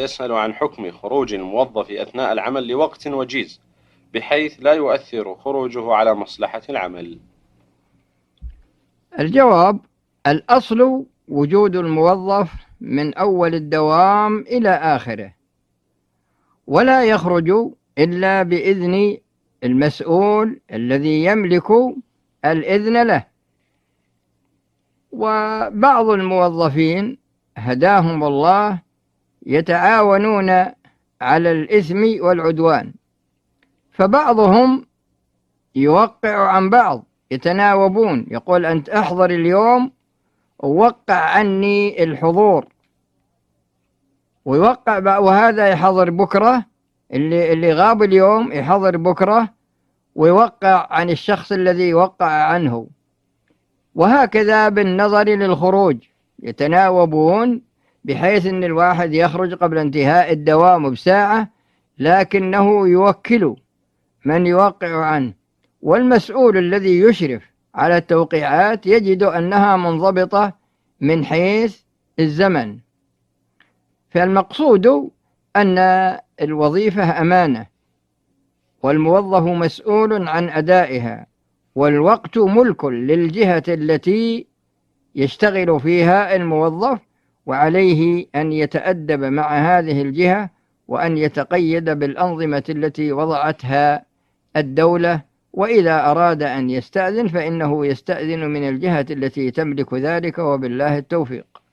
يسأل عن حكم خروج الموظف أثناء العمل لوقت وجيز بحيث لا يؤثر خروجه على مصلحة العمل. الجواب: الأصل وجود الموظف من أول الدوام إلى آخره، ولا يخرج إلا بإذن المسؤول الذي يملك الإذن له. وبعض الموظفين هداهم الله يتعاونون على الإثم والعدوان، فبعضهم يوقع عن بعض، يتناوبون، يقول أنت أحضر اليوم ووقع عني الحضور، ويوقع، وهذا يحضر بكرة، اللي غاب اليوم يحضر بكرة ويوقع عن الشخص الذي وقع عنه. وهكذا بالنظر للخروج يتناوبون، بحيث أن الواحد يخرج قبل انتهاء الدوام بساعة، لكنه يوكل من يوقع عنه، والمسؤول الذي يشرف على التوقيعات يجد أنها منضبطة من حيث الزمن. فالمقصود أن الوظيفة أمانة، والموظف مسؤول عن أدائها، والوقت ملك للجهة التي يشتغل فيها الموظف، وعليه أن يتأدب مع هذه الجهة، وأن يتقيد بالأنظمة التي وضعتها الدولة. وإذا أراد أن يستأذن فإنه يستأذن من الجهة التي تملك ذلك، وبالله التوفيق.